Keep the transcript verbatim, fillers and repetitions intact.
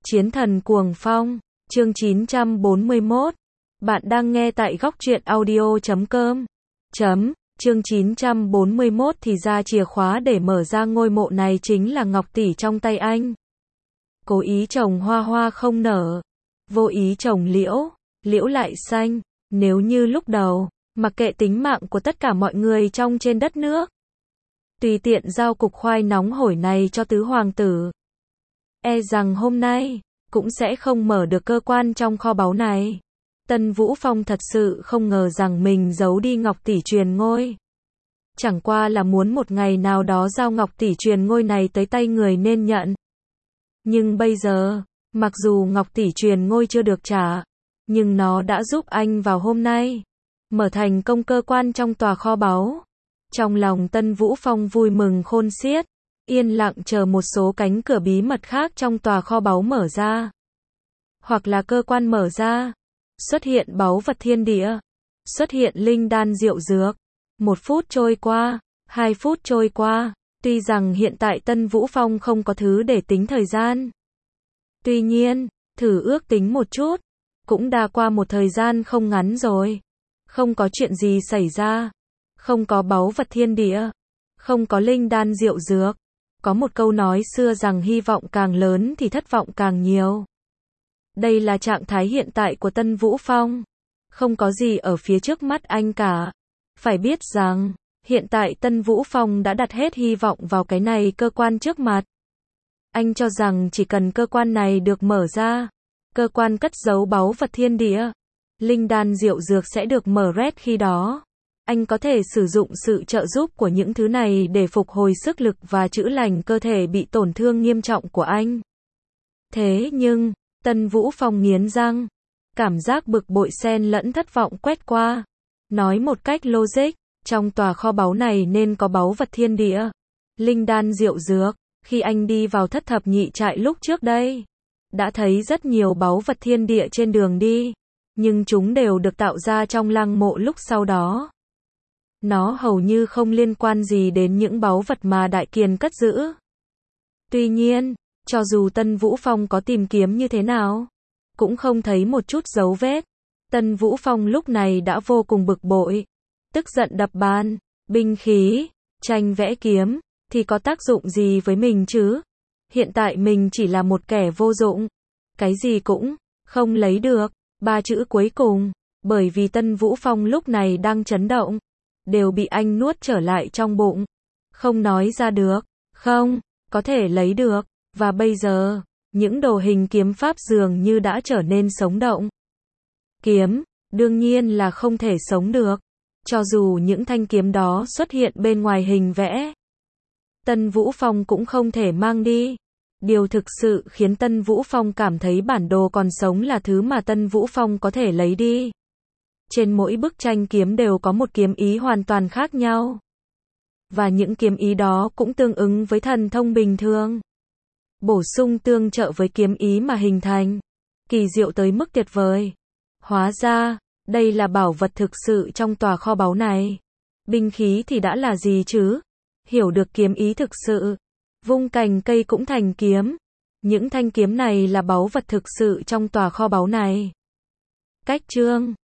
Chiến thần cuồng phong, chương chín trăm bốn mươi mốt. Bạn đang nghe tại góc truyện audio chấm com. Chấm, chương chín trăm bốn mươi mốt thì ra chìa khóa để mở ra ngôi mộ này chính là ngọc tỷ trong tay anh. Cố ý trồng hoa hoa không nở, vô ý trồng liễu, liễu lại xanh. Nếu như lúc đầu, mặc kệ tính mạng của tất cả mọi người trong trên đất nước, tùy tiện giao cục khoai nóng hổi này cho tứ hoàng tử, e rằng hôm nay cũng sẽ không mở được cơ quan trong kho báu này. Tân Vũ Phong thật sự không ngờ rằng mình giấu đi ngọc tỷ truyền ngôi. Chẳng qua là muốn một ngày nào đó giao ngọc tỷ truyền ngôi này tới tay người nên nhận. Nhưng bây giờ, mặc dù ngọc tỷ truyền ngôi chưa được trả, nhưng nó đã giúp anh vào hôm nay mở thành công cơ quan trong tòa kho báu. Trong lòng Tân Vũ Phong vui mừng khôn xiết, yên lặng chờ một số cánh cửa bí mật khác trong tòa kho báu mở ra, hoặc là cơ quan mở ra, xuất hiện báu vật thiên địa, xuất hiện linh đan diệu dược. Một phút trôi qua, hai phút trôi qua, tuy rằng hiện tại Tân Vũ Phong không có thứ để tính thời gian. Tuy nhiên, thử ước tính một chút, cũng đã qua một thời gian không ngắn rồi. Không có chuyện gì xảy ra, không có báu vật thiên địa, không có linh đan diệu dược. Có một câu nói xưa rằng hy vọng càng lớn thì thất vọng càng nhiều. Đây là trạng thái hiện tại của Tân Vũ Phong. Không có gì ở phía trước mắt anh cả. Phải biết rằng, hiện tại Tân Vũ Phong đã đặt hết hy vọng vào cái này cơ quan trước mặt. Anh cho rằng chỉ cần cơ quan này được mở ra, cơ quan cất giấu báu vật thiên địa, linh đan diệu dược sẽ được mở rét, khi đó anh có thể sử dụng sự trợ giúp của những thứ này để phục hồi sức lực và chữa lành cơ thể bị tổn thương nghiêm trọng của anh. Thế nhưng, Tân Vũ Phong nghiến răng, cảm giác bực bội xen lẫn thất vọng quét qua. Nói một cách logic, trong tòa kho báu này nên có báu vật thiên địa, linh đan diệu dược. Khi anh đi vào thất thập nhị trại lúc trước đây, đã thấy rất nhiều báu vật thiên địa trên đường đi, nhưng chúng đều được tạo ra trong lăng mộ lúc sau đó. Nó hầu như không liên quan gì đến những báu vật mà Đại Kiền cất giữ. Tuy nhiên, cho dù Tân Vũ Phong có tìm kiếm như thế nào, cũng không thấy một chút dấu vết. Tân Vũ Phong lúc này đã vô cùng bực bội, tức giận đập bàn, binh khí, tranh vẽ kiếm, thì có tác dụng gì với mình chứ? Hiện tại mình chỉ là một kẻ vô dụng, cái gì cũng không lấy được. Ba chữ cuối cùng, bởi vì Tân Vũ Phong lúc này đang chấn động, đều bị anh nuốt trở lại trong bụng. Không nói ra được, không có thể lấy được. Và bây giờ, những đồ hình kiếm pháp dường như đã trở nên sống động. Kiếm, đương nhiên là không thể sống được, cho dù những thanh kiếm đó xuất hiện bên ngoài hình vẽ. Tân Vũ Phong cũng không thể mang đi. Điều thực sự khiến Tân Vũ Phong cảm thấy bản đồ còn sống là thứ mà Tân Vũ Phong có thể lấy đi. Trên mỗi bức tranh kiếm đều có một kiếm ý hoàn toàn khác nhau. Và những kiếm ý đó cũng tương ứng với thần thông bình thường, bổ sung tương trợ với kiếm ý mà hình thành. Kỳ diệu tới mức tuyệt vời. Hóa ra, đây là bảo vật thực sự trong tòa kho báu này. Binh khí thì đã là gì chứ? Hiểu được kiếm ý thực sự, vung cành cây cũng thành kiếm. Những thanh kiếm này là báu vật thực sự trong tòa kho báu này. Cách chương